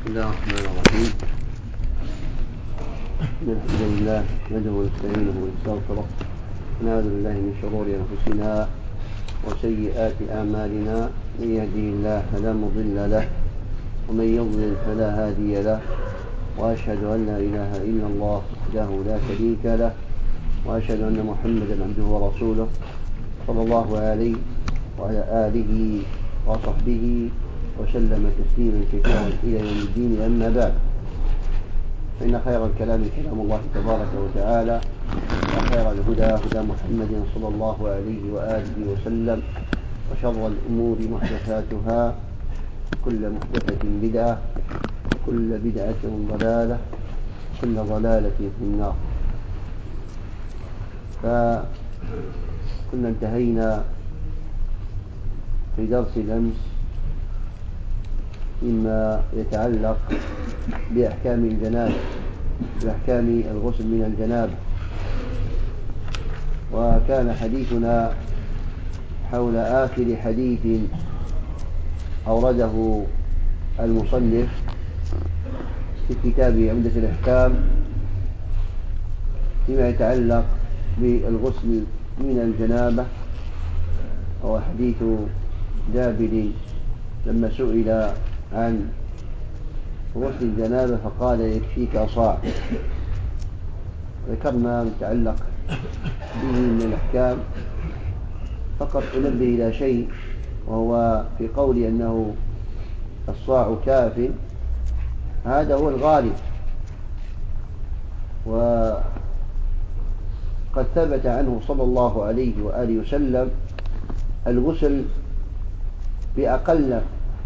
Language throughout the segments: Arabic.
بسم الله الرحمن الرحيم. الحمد لله نحمده ونستعينه ونستغفره ونعوذ بالله من شرور أنفسنا وسيئات أعمالنا، من يهده الله فلا مضل له ومن يضلل فلا هادي له، وأشهد أن لا إله إلا الله وحده لا شريك له، وأشهد أن محمدا عبده ورسوله صلى الله عليه وعلى آله وصحبه وسلم تسليما كثيرا إلى يوم الدين. أما بعد، فإن خير الكلام كلام الله تبارك وتعالى، وخير الهدى هدى محمد صلى الله عليه وآله وسلم، وشر الأمور محدثاتها، كل محدثة بدعة، وكل بدعة ضلالة، وكل ضلالة في النار. فكنا انتهينا في درس الأمس مما يتعلق بأحكام الجنابة، بأحكام الغسل من الجنابة، وكان حديثنا حول آخر حديث أورده المصنف في كتاب عمدة الأحكام فيما يتعلق بالغسل من الجنابة، وهو حديث جابر لما سئل عن غسل الجنابة فقال يكفيك صاع. ذكرنا متعلق به من الأحكام، فقط أنبه إلى شيء، وهو في قول أنه الصاع كاف، هذا هو الغالب، وقد ثبت عنه صلى الله عليه وآله وسلم الغسل بأقل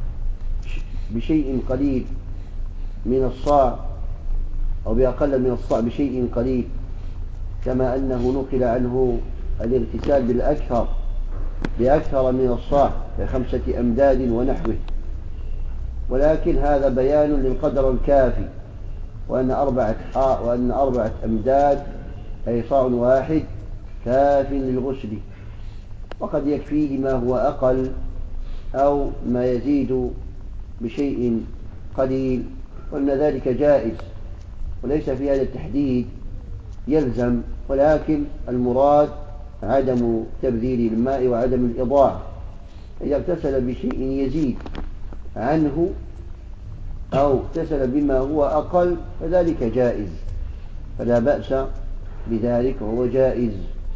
بشيء قليل من الصاع، أو بأقل من الصاع بشيء قليل، كما أنه نقل عنه الاغتسال بأكثر من الصاع ب5 أمداد ونحوه. ولكن هذا بيان للقدر الكافي، وأن 4 أمداد أي صاع واحد كاف للغسل، وقد يكفيه ما هو أقل أو ما يزيد بشيء قليل، وأن ذلك جائز، وليس في هذا التحديد يلزم، ولكن المراد عدم تبذير الماء وعدم الإضاعة. إذا اغتسل بشيء يزيد عنه أو اغتسل بما هو أقل فذلك جائز، فلا بأس بذلك وهو جائز.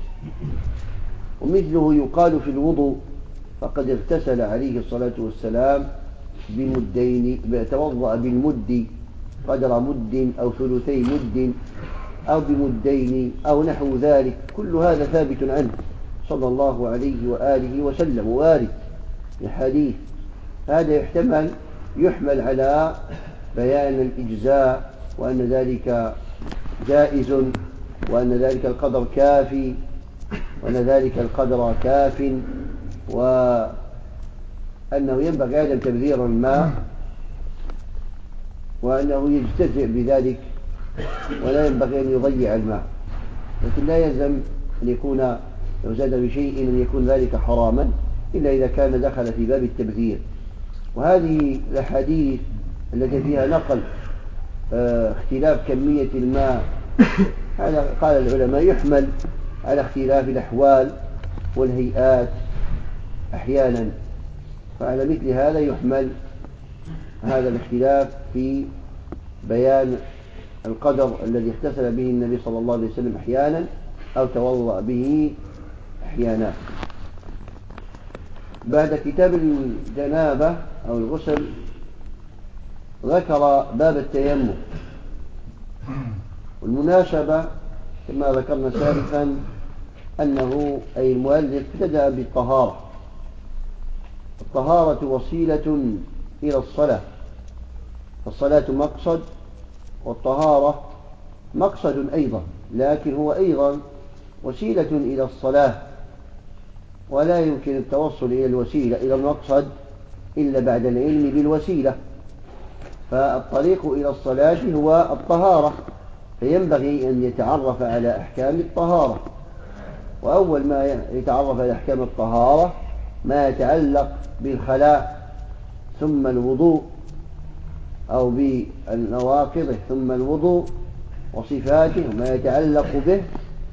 ومثله يقال في الوضوء، فقد اغتسل عليه الصلاة والسلام بمدين، توضأ بالمد قدر مد أو ثلثي مد أو بمدين أو نحو ذلك، كل هذا ثابت عنه صلى الله عليه وآله وسلم، وارد الحديث. هذا يحمل على بيان الإجزاء، وأن ذلك جائز، وأن ذلك القدر كافي، وأن ذلك القدر كاف، وأنه ينبغي عدم تبذير الماء، وأنه يجتزئ بذلك ولا ينبغي أن يضيع الماء. لكن لا يلزم أن يكون لو زاد بشيء أن يكون ذلك حراما، إلا إذا كان دخل في باب التبذير. وهذه الأحاديث التي فيها نقل اختلاف كمية الماء، هذا قال العلماء يحمل على اختلاف الأحوال والهيئات أحيانا، فعلى مثل هذا يحمل هذا الاختلاف في بيان القدر الذي اغتسل به النبي صلى الله عليه وسلم أحيانا أو توضأ به أحيانا. بعد كتاب الجنابة أو الغسل ذكر باب التيمم. والمناسبة كما ذكرنا سابقا أنه أي المؤلف ابتدأ بالطهارة. الطهارة وسيلة إلى الصلاة، فالصلاة مقصد والطهارة مقصد أيضا، لكن هو أيضا وسيلة إلى الصلاة، ولا يمكن التوصل إلى الوسيلة إلى المقصد إلا بعد العلم بالوسيلة. فالطريق إلى الصلاة هو الطهارة، فينبغي أن يتعرف على أحكام الطهارة. وأول ما يتعرف على أحكام الطهارة ما يتعلق بالخلاء، ثم الوضوء أو بنواقضه ثم الوضوء وصفاته وما يتعلق به،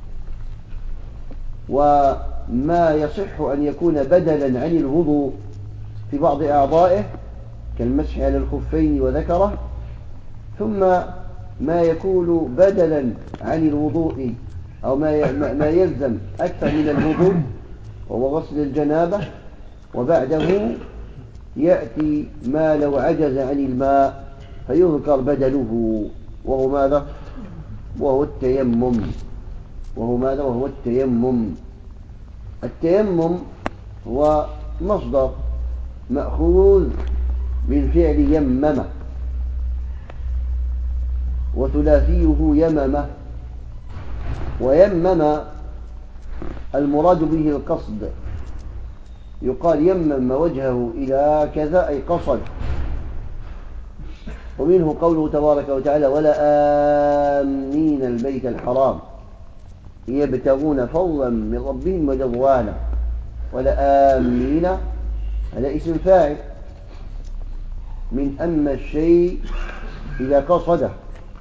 وما يصح أن يكون بدلا عن الوضوء في بعض أعضائه كالمسح على الخفين وذكره، ثم ما يكون بدلا عن الوضوء أو ما يلزم أكثر من الوضوء وهو غسل الجنابة، وبعده يأتي ما لو عجز عن الماء فيذكر بدله، وهو ماذا؟ وهو التيمم. وهو ماذا؟ وهو التيمم. التيمم هو مصدر مأخوذ من فعل يمم، وثلاثيه يمم، ويمم المراد به القصد، يقال يمم وجهه إلى كذا أي قصد. ومنه قوله تبارك وتعالى ولا آمين البيت الحرام يبتغون فضلا من ربهم ورضوانا. ولا آمين هذا اسم فاعل من أما الشيء إذا قصده،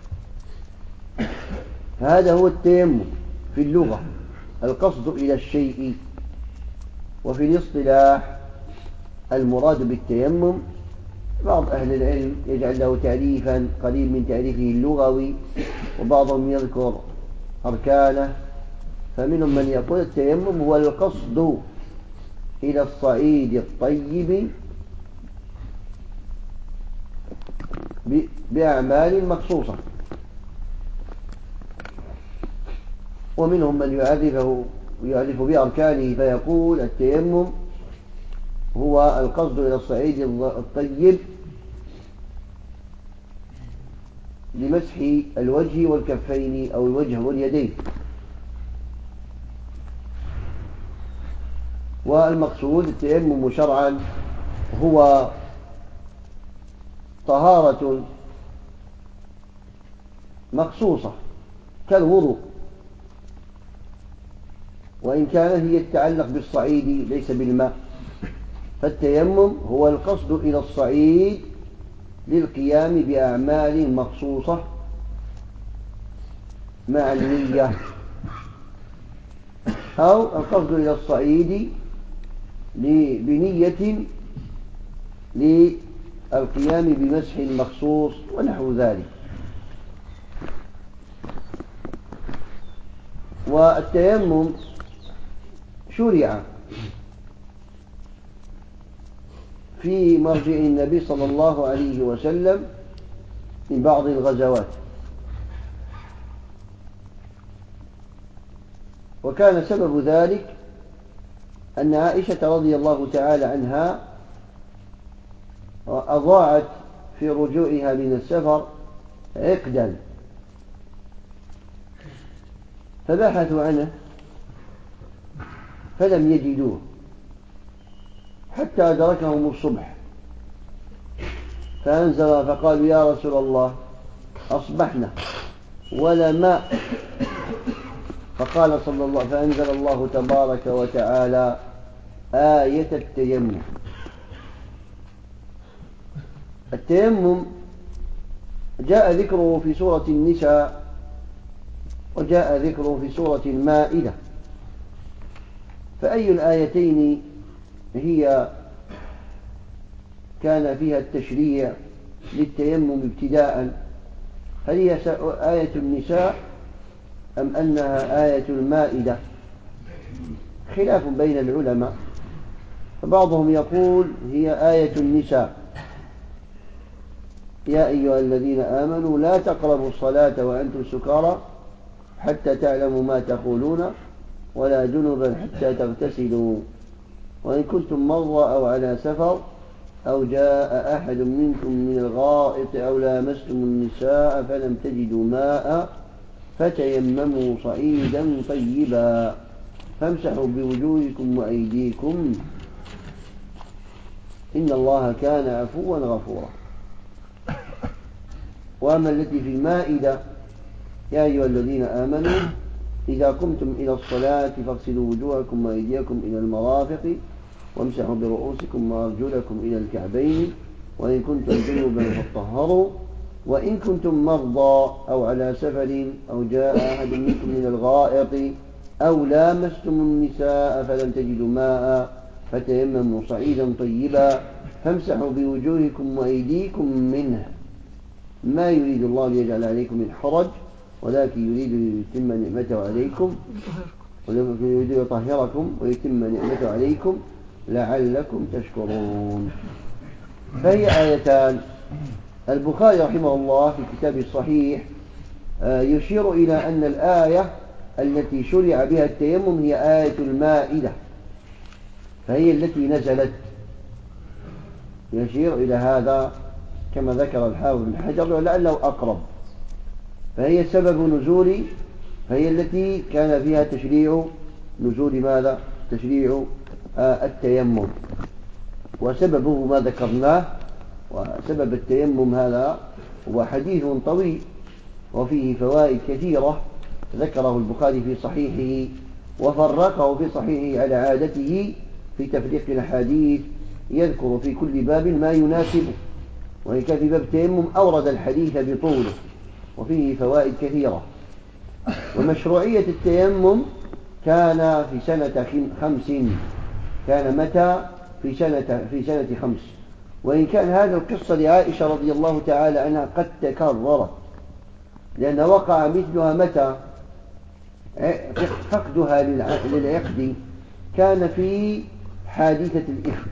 هذا هو التيمم في اللغة، القصد إلى الشيء. وفي الاصطلاح المراد بالتيمم بعض أهل العلم يجعل له تعريفا قريب من تعريفه اللغوي، وبعضهم يذكر أركانه. فمنهم من يقول التيمم هو القصد إلى الصعيد الطيب بأعمال مخصوصة. ومنهم من يعرف بأركانه فيقول التيمم هو القصد إلى الصعيد الطيب لمسح الوجه والكفين أو الوجه واليدين. والمقصود التيمم شرعا هو طهارة مخصوصة كالوضوء، وإن كان هي تتعلق بالصعيد ليس بالماء. فالتيمم هو القصد إلى الصعيد للقيام بأعمال مخصوصة مع النية، أو القصد إلى الصعيد بنية للقيام بمسح مخصوص ونحو ذلك. والتيمم شرع في مرجع النبي صلى الله عليه وسلم من بعض الغزوات، وكان سبب ذلك أن عائشة رضي الله تعالى عنها أضاعت في رجوعها من السفر عقدا، فبحثوا عنه فلم يجدوه حتى أدركهم الصبح، فأنزل فقالوا يا رسول الله أصبحنا ولا ماء، فقال صلى الله فأنزل الله تبارك وتعالى آية التيمم. التيمم جاء ذكره في سورة النساء، وجاء ذكره في سورة المائدة، فأي الآيتين هي كان فيها التشريع للتيمم ابتداء؟ هل هي آية النساء أم أنها آية المائدة؟ خلاف بين العلماء، فبعضهم يقول هي آية النساء يا أيها الذين آمنوا لا تقربوا الصلاة وأنتم سكارى حتى تعلموا ما تقولون ولا جنبا حتى تغتسلوا وإن كنتم مرضى أو على سفر أو جاء أحد منكم من الغائط أو لامستم النساء فلم تجدوا ماء فتيمموا صعيدا طيبا فامسحوا بوجوهكم وأيديكم إن الله كان عفوا غفورا. وأما التي في المائدة يا أيها الذين آمنوا إذا قمتم إلى الصلاة فاغسلوا وجوهكم وأيديكم إلى المرافق وامسحوا برؤوسكم وأرجلكم إلى الكعبين وإن كنتم جنبا فاطهروا وإن كنتم مرضى أو على سفر أو جاء أحد منكم من الغائط أو لامستم النساء فلم تجدوا ماء فتيمموا صعيدا طيبا فامسحوا بوجوهكم وأيديكم منه ما يريد الله ليجعل عليكم من حرج ولكن يريد ليتم نعمته عليكم ولكن يريد ليطهركم ويتم نعمته عليكم لعلكم تشكرون. فهي آيتان. البخاري رحمه الله في كتابه الصحيح يشير إلى أن الآية التي شرع بها التيمم هي آية المائدة، فهي التي نزلت، يشير إلى هذا كما ذكر الحافظ بن حجر ولعله أقرب. فهي سبب نزول، فهي التي كان فيها تشريع نزول ماذا؟ تشريع التيمم، وسببه ما ذكرناه. وسبب التيمم هذا هو حديث طويل وفيه فوائد كثيرة ذكره البخاري في صحيحه وفرقه في صحيحه على عادته في تفريق الحديث، يذكر في كل باب ما يناسبه، وإن كان في باب التيمم أورد الحديث بطوله وفيه فوائد كثيرة. ومشروعية التيمم كان في سنة 5. كان متى؟ في سنة 5. وإن كان هذا القصة لعائشة رضي الله تعالى عنها قد تكررت، لأن وقع مثلها متى؟ فقدها للعقد كان في حادثة الإفك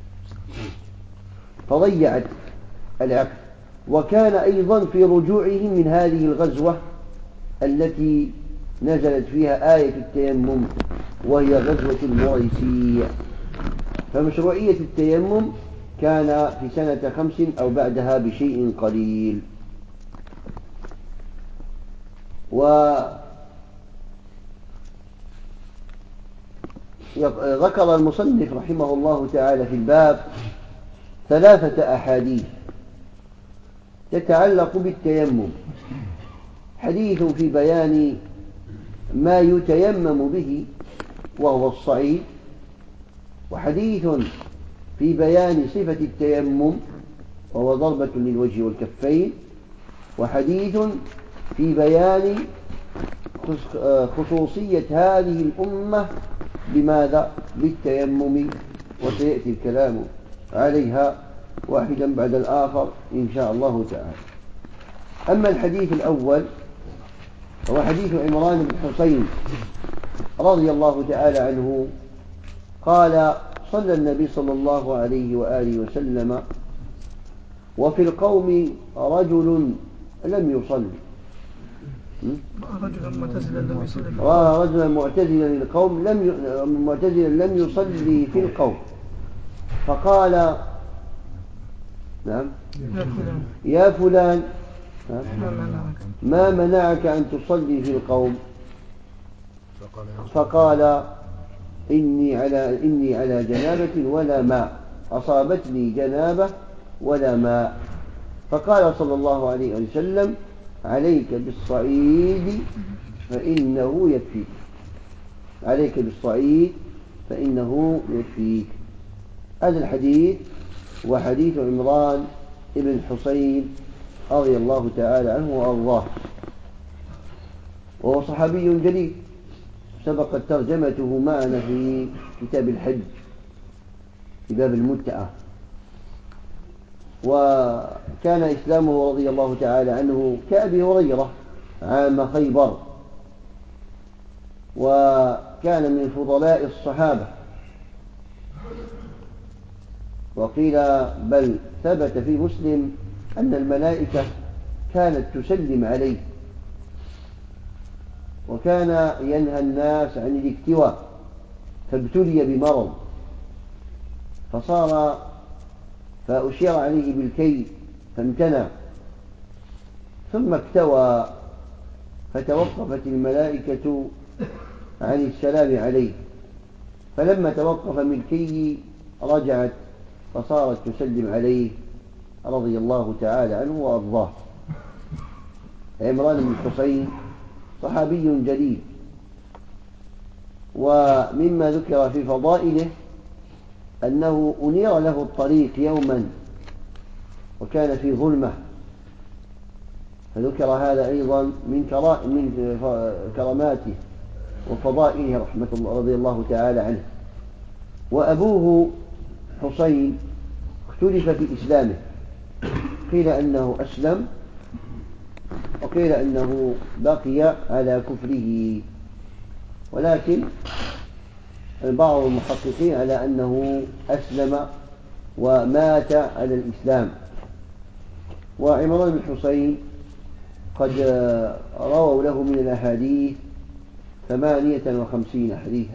فضيعت العقد، وكان أيضا في رجوعهم من هذه الغزوة التي نزلت فيها آية التيمم وهي غزوة المريسيع. فمشروعية التيمم كان في سنة 5 أو بعدها بشيء قليل. وذكر المصنف رحمه الله تعالى في الباب 3 أحاديث تتعلق بالتيمم. حديث في بيان ما يتيمم به وهو الصعيد، وحديث في بيان صفة التيمم وهو ضربة للوجه والكفين، وحديث في بيان خصوصية هذه الأمة بماذا؟ بالتيمم، وسيأتي الكلام عليها واحدا بعد الآخر إن شاء الله تعالى. أما الحديث الأول هو حديث عمران بن حسين رضي الله تعالى عنه قال: صلى النبي صلى الله عليه وآله وسلم وفي القوم رجل لم يصلي. رجلا معتزلا للقوم لم يصلي في القوم، فقال: نعم يا فلان ما منعك أن تصلي في القوم؟ فقال: إني على جنابة ولا ماء، أصابتني جنابة ولا ماء. فقال صلى الله عليه وسلم: عليك بالصعيد فإنه يكفيك. عليك بالصعيد فإنه يكفيك. هذا الحديث هو حديث عمران بن حسين رضي الله تعالى عنه وأرضاه، وهو صحابي جليل سبقت ترجمته معنا في كتاب الحج في باب المتعة. وكان إسلامه رضي الله تعالى عنه كأبي هريرة عام خيبر، وكان من فضلاء الصحابة، وقيل بل ثبت في مسلم أن الملائكة كانت تسلم عليه، وكان ينهى الناس عن الاكتواء، فابتلي بمرض فأشير عليه بالكي فامتنع، ثم اكتوى فتوقفت الملائكة عن السلام عليه، فلما توقف من الكي رجعت فصارت تسلم عليه رضي الله تعالى عنه وأرضاه. عمران بن حسين صحابي جليل، ومما ذكر في فضائله أنه أنير له الطريق يوما وكان في ظلمة، فذكر هذا أيضا من كراماته وفضائله رحمة الله رضي الله تعالى عنه. وأبوه حسين اختلف في إسلامه، قيل أنه أسلم وقيل أنه بقي على كفره، ولكن بعض المحققين على أنه أسلم ومات على الإسلام. وعمران بن حسين قد رووا له من الأحاديث 58 حديثا،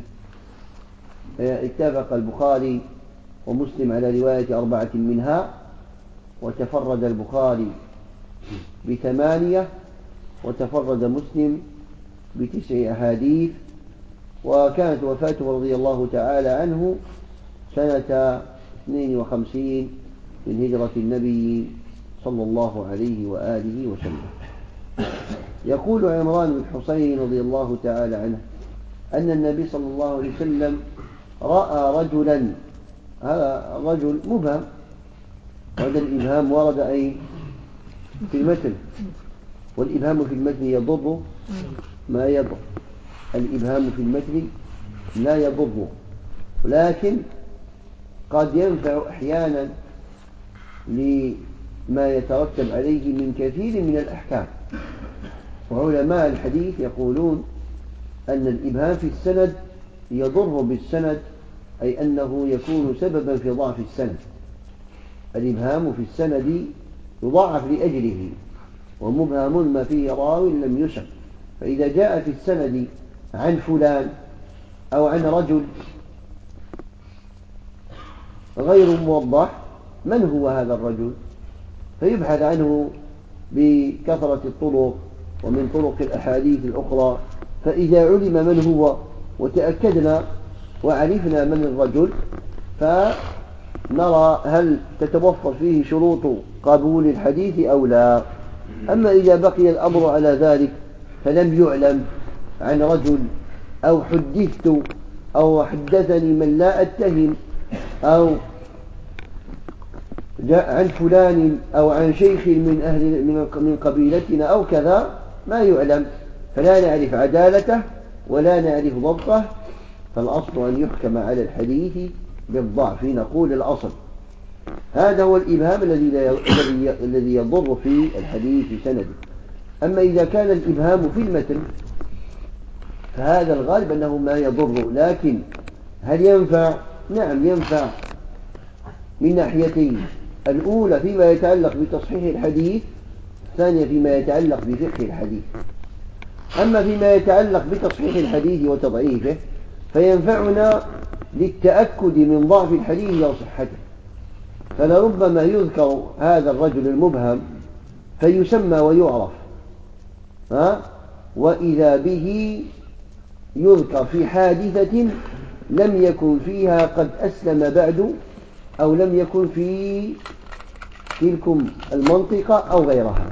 اتفق البخاري ومسلم على رواية 4 منها، وتفرد البخاري ب8 وتفرد مسلم ب9 أحاديث. وكانت وفاته رضي الله تعالى عنه سنة 52 من هجرة النبي صلى الله عليه وآله وسلم. يقول عمران بن حسين رضي الله تعالى عنه أن النبي صلى الله عليه وسلم رأى رجلا، هذا رجل مبهم، وهذا الإبهام ورد أي في المتن، والإبهام في المتن يضر ما يضر، الإبهام في المتن لا يضر، ولكن قد ينفع أحيانا لما يترتب عليه من كثير من الأحكام. وعلماء الحديث يقولون أن الإبهام في السند يضر بالسند، أي أنه يكون سببا في ضعف السند. الإبهام في السند يضاعف لأجله، ومبهم ما فيه راو لم يسم. فإذا جاء في السند عن فلان أو عن رجل غير موضح من هو هذا الرجل، فيبحث عنه بكثرة الطرق ومن طرق الأحاديث الأخرى، فإذا علم من هو وتأكدنا وعرفنا من الرجل فنرى هل تتوفر فيه شروط قبول الحديث أو لا. أما إذا بقي الأمر على ذلك فلم يعلم عن رجل، أو حدثت أو حدثني من لا أتهم، أو جاء عن فلان أو عن شيخ من قبيلتنا أو كذا، ما يعلم، فلا نعرف عدالته ولا نعرف ضبطه، فالأصل أن يحكم على الحديث بالضعف، نقول الأصل. هذا هو الإبهام الذي يضر في الحديث سنده. أما إذا كان الإبهام في المتن فهذا الغالب أنه ما يضر، لكن هل ينفع؟ نعم ينفع من ناحيتين: الأولى فيما يتعلق بتصحيح الحديث، الثانية فيما يتعلق بفقه الحديث. أما فيما يتعلق بتصحيح الحديث وتضعيفه فينفعنا للتأكد من ضعف الحديث أو صحته، فلربما يذكر هذا الرجل المبهم فيسمى ويعرف، وإذا به يذكر في حادثة لم يكن فيها قد أسلم بعد، أو لم يكن في تلكم المنطقة أو غيرها،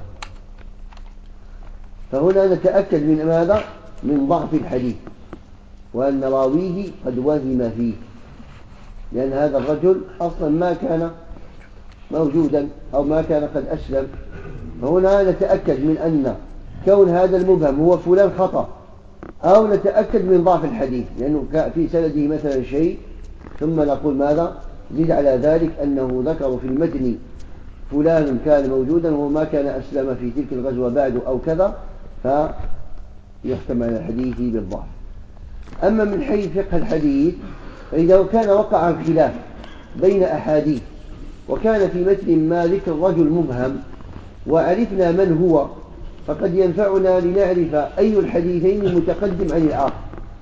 فهنا نتأكد من ماذا؟ من ضعف الحديث، وأن راويه قد وهم فيه، لأن هذا الرجل أصلا ما كان موجودا أو ما كان قد أسلم. فهنا نتأكد من أن كون هذا المبهم هو فلان خطأ، أو نتأكد من ضعف الحديث لأنه في سنده مثلا شيء، ثم نقول ماذا؟ زيد على ذلك أنه ذكر في المتن فلان كان موجودا وما كان أسلم في تلك الغزوة بعد أو كذا، فيحكم على الحديث بالضعف. أما من حيث فقه الحديث فإذا كان وقع خلاف بين أحاديث وكان في متن ما ذكر رجل مبهم وعرفنا من هو، فقد ينفعنا لنعرف أي الحديثين متقدم عن الآخر،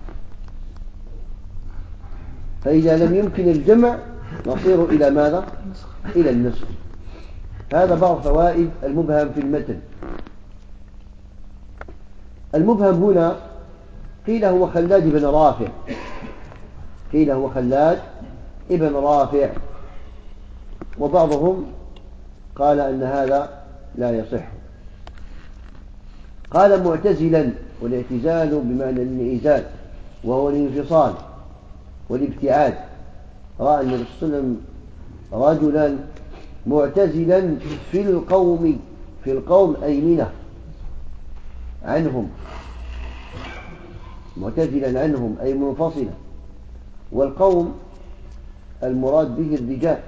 فإذا لم يمكن الجمع نصير إلى ماذا؟ إلى النسخ. هذا بعض فوائد المبهم في المتن. المبهم هنا قيل هو خلاد بن رافع، قيل هو خلاد ابن رافع، وبعضهم قال أن هذا لا يصح. قال معتزلا، والاعتزال بمعنى الانعزال وهو الانفصال والابتعاد. رأى النبي صلى الله عليه وسلم رجلا معتزلا في القوم، في القوم أيمنة عنهم، معتزلا عنهم أي منفصلا. والقوم المراد به الرجال،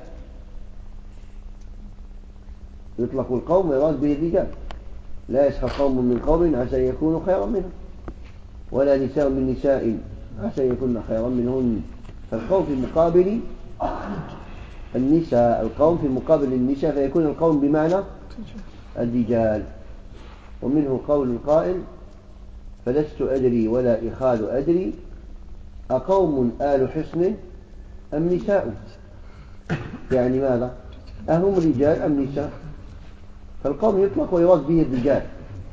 يطلق القوم ويراد به الرجال، لا يسخر قوم من قوم عسى يكونوا خيرا منهم، ولا نساء من نساء عسى يكون خيرا منهن. فالقوم في مقابل النساء، القوم في مقابل النساء، فيكون القوم بمعنى الرجال. ومنه قول القائل: فلست أدري ولا إخال أدري أقوم آل حصن أم نساء. يعني ماذا؟ أهم رجال أم نساء؟ فالقوم يطلق ويراد به الرجال،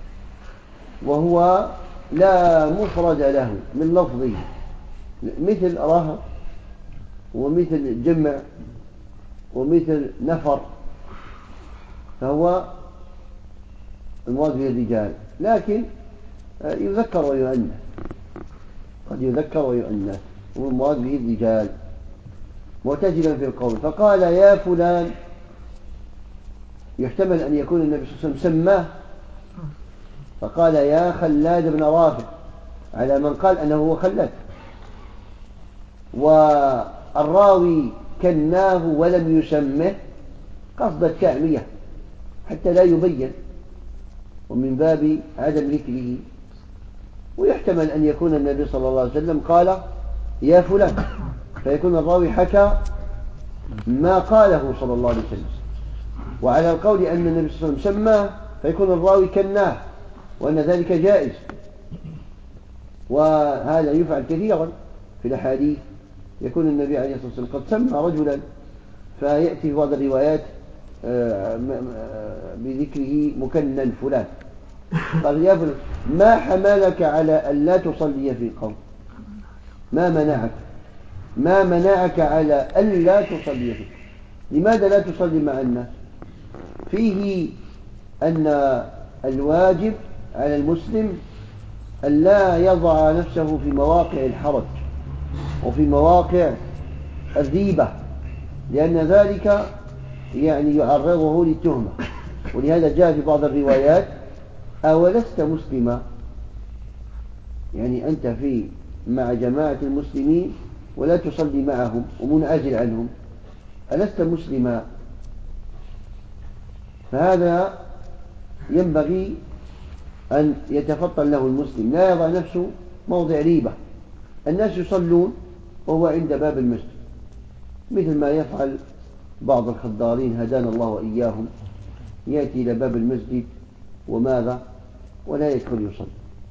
وهو لا مفرد له من لفظه، مثل رهط ومثل جمع ومثل نفر، فهو المراد به الرجال، لكن يذكر ويؤنث، قد يذكر ويؤنث، والمراد به الرجال. معتزلا في القول، فقال: يا فلان. يحتمل أن يكون النبي صلى الله عليه وسلم سماه، فقال: يا خلاد بن رافع، على من قال أنه هو خلاد. والراوي كناه ولم يسمه قصد التعمية حتى لا يبين، ومن باب عدم ذكره. ويحتمل أن يكون النبي صلى الله عليه وسلم قال: يا فلان، فيكون الراوي حكى ما قاله صلى الله عليه وسلم. وعلى القول أن النبي صلى الله عليه وسلم سماه، فيكون الراوي كناه، وأن ذلك جائز. وهذا يفعل كثيرا في الأحاديث، يكون النبي عليه الصلاة والسلام قد سمى رجلا، فيأتي في بعض الروايات بذكره مكنن فلان. قال: يا فلان، ما حملك على أن لا تصلي في القوم؟ ما منعك على أن لا تصلي في القوم؟ لماذا لا تصلي مع الناس؟ فيه أن الواجب على المسلم أن لا يضع نفسه في مواقع الحرج وفي مواقع الريبة، لأن ذلك يعني يعرضه للتهمة. ولهذا جاء في بعض الروايات: أولست مسلما؟ يعني أنت مع جماعة المسلمين ولا تصلي معهم ومنعزل عنهم، ألست مسلما؟ فهذا ينبغي أن يتفطن له المسلم، لا يضع نفسه موضع ريبة. الناس يصلون وهو عند باب المسجد، مثل ما يفعل بعض الخضارين هدانا الله وإياهم، يأتي إلى باب المسجد وماذا؟ ولا يدخل يصلي.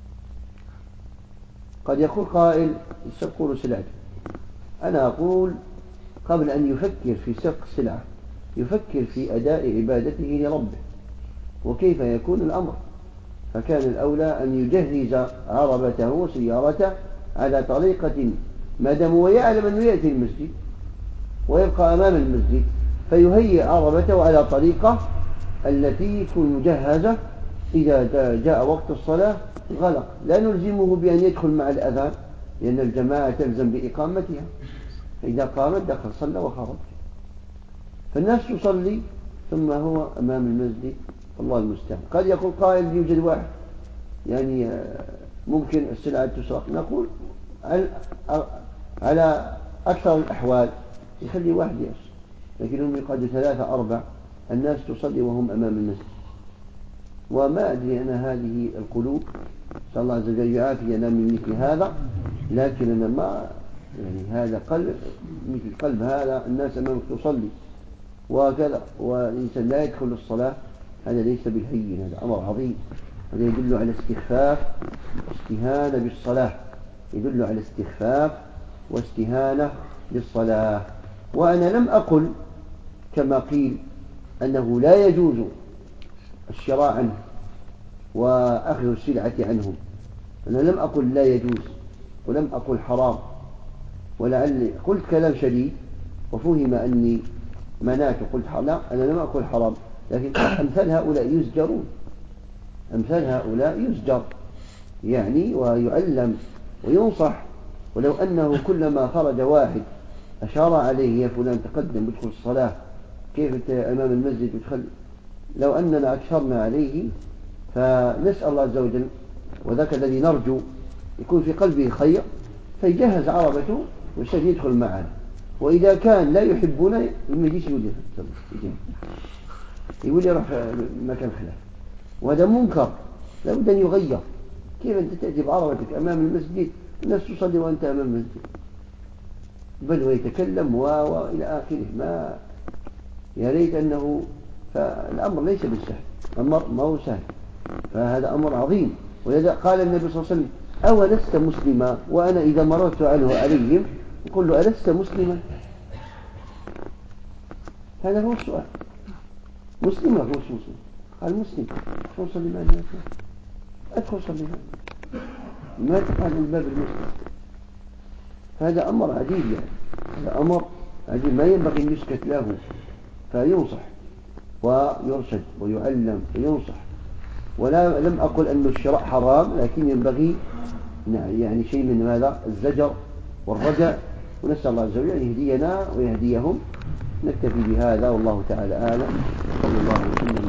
قد يقول قائل: استبقوا سلعته. أنا أقول: قبل أن يفكر في سرق السلعة يفكر في أداء عبادته لربه، وكيف يكون الأمر. فكان الأولى أن يجهز عربته وسيارته على طريقة، ما دام ويعلم أنه يأتي المسجد ويبقى أمام المسجد، فيهيئ عربته على طريقة التي تكون مجهزة. إذا جاء وقت الصلاة غلق، لا نلزمه بأن يدخل مع الأذان، لأن الجماعة تلزم بإقامتها، إذا قامت دخل صلى وخرج. فالناس تصلي ثم هو أمام المسجد، الله المستعان. قد يقول قائل: يوجد واحد يعني ممكن السلعة تسرق. نقول: على أكثر الأحوال يخلي واحد يأس، لكنهم يقعدوا 3 4 الناس تصلي وهم أمام المسجد. وما أدري أنا هذه القلوب، صلى الله عز وجل يعافينا من مثل هذا، لكن أنا ما يعني هذا قلب مثل قلب هذا، الناس أمامك تصلي وكذا، والإنسان لا يدخل الصلاة، هذا ليس بالهين، هذا أمر عظيم. هذا يدل على استخفاف واستهانة بالصلاة، يدل على استخفاف واستهانة بالصلاة. وأنا لم أقل كما قيل أنه لا يجوز الشراء عنه وأخذ السلعة عنهم. أنا لم أقل لا يجوز ولم أقل حرام، ولعلي قلت كلام شديد وفهم أني منعت قلت حرام. لا، أنا لم أقل حرام، لكن أمثال هؤلاء يزجرون، أمثال هؤلاء يزجر يعني ويعلم وينصح. ولو أنه كلما خرج واحد أشار عليه: يا فلان تقدم ادخل الصلاة، كيف أنت أمام المسجد وتخلي؟ لو أننا أكثرنا عليه فنسأل الله عز وجل، وذاك الذي نرجو يكون في قلبه خير فيجهز عربته ويستطيع يدخل معنا. وإذا كان لا يحبنا ما يجيش يقول لي روح مكان خلاف، وهذا منكر لابد أن يغير. كيف أنت تأتي بعربتك أمام المسجد الناس تصلي وأنت أمام المسجد، بل ويتكلم وإلى آخره؟ ما يا ريت أنه، فالأمر ليس بالسهل، الأمر ما هو سهل، فهذا أمر عظيم. ولذا قال النبي صلى الله عليه وسلم أولست مسلما؟ وأنا إذا مررت عنه عليهم يقول له ألست مسلما؟ هذا هو السؤال، مسلم ولا مش مسلم؟ قال مسلم. شو صلي مع الناس؟ أدخل صلي معه، ما تفعل من باب المسلم. هذا أمر عجيب، يعني هذا أمر عجيب ما ينبغي أن يسكت له، فينصح ويرشد ويعلم وينصح. ولا لم أقل أن الشراء حرام، لكن ينبغي يعني شيء من ماذا؟ الزجر والرجع. ونسأل الله عز وجل أن يهدينا ويهديهم. نكتفي بهذا والله تعالى أعلم. صلى الله عليه وسلم.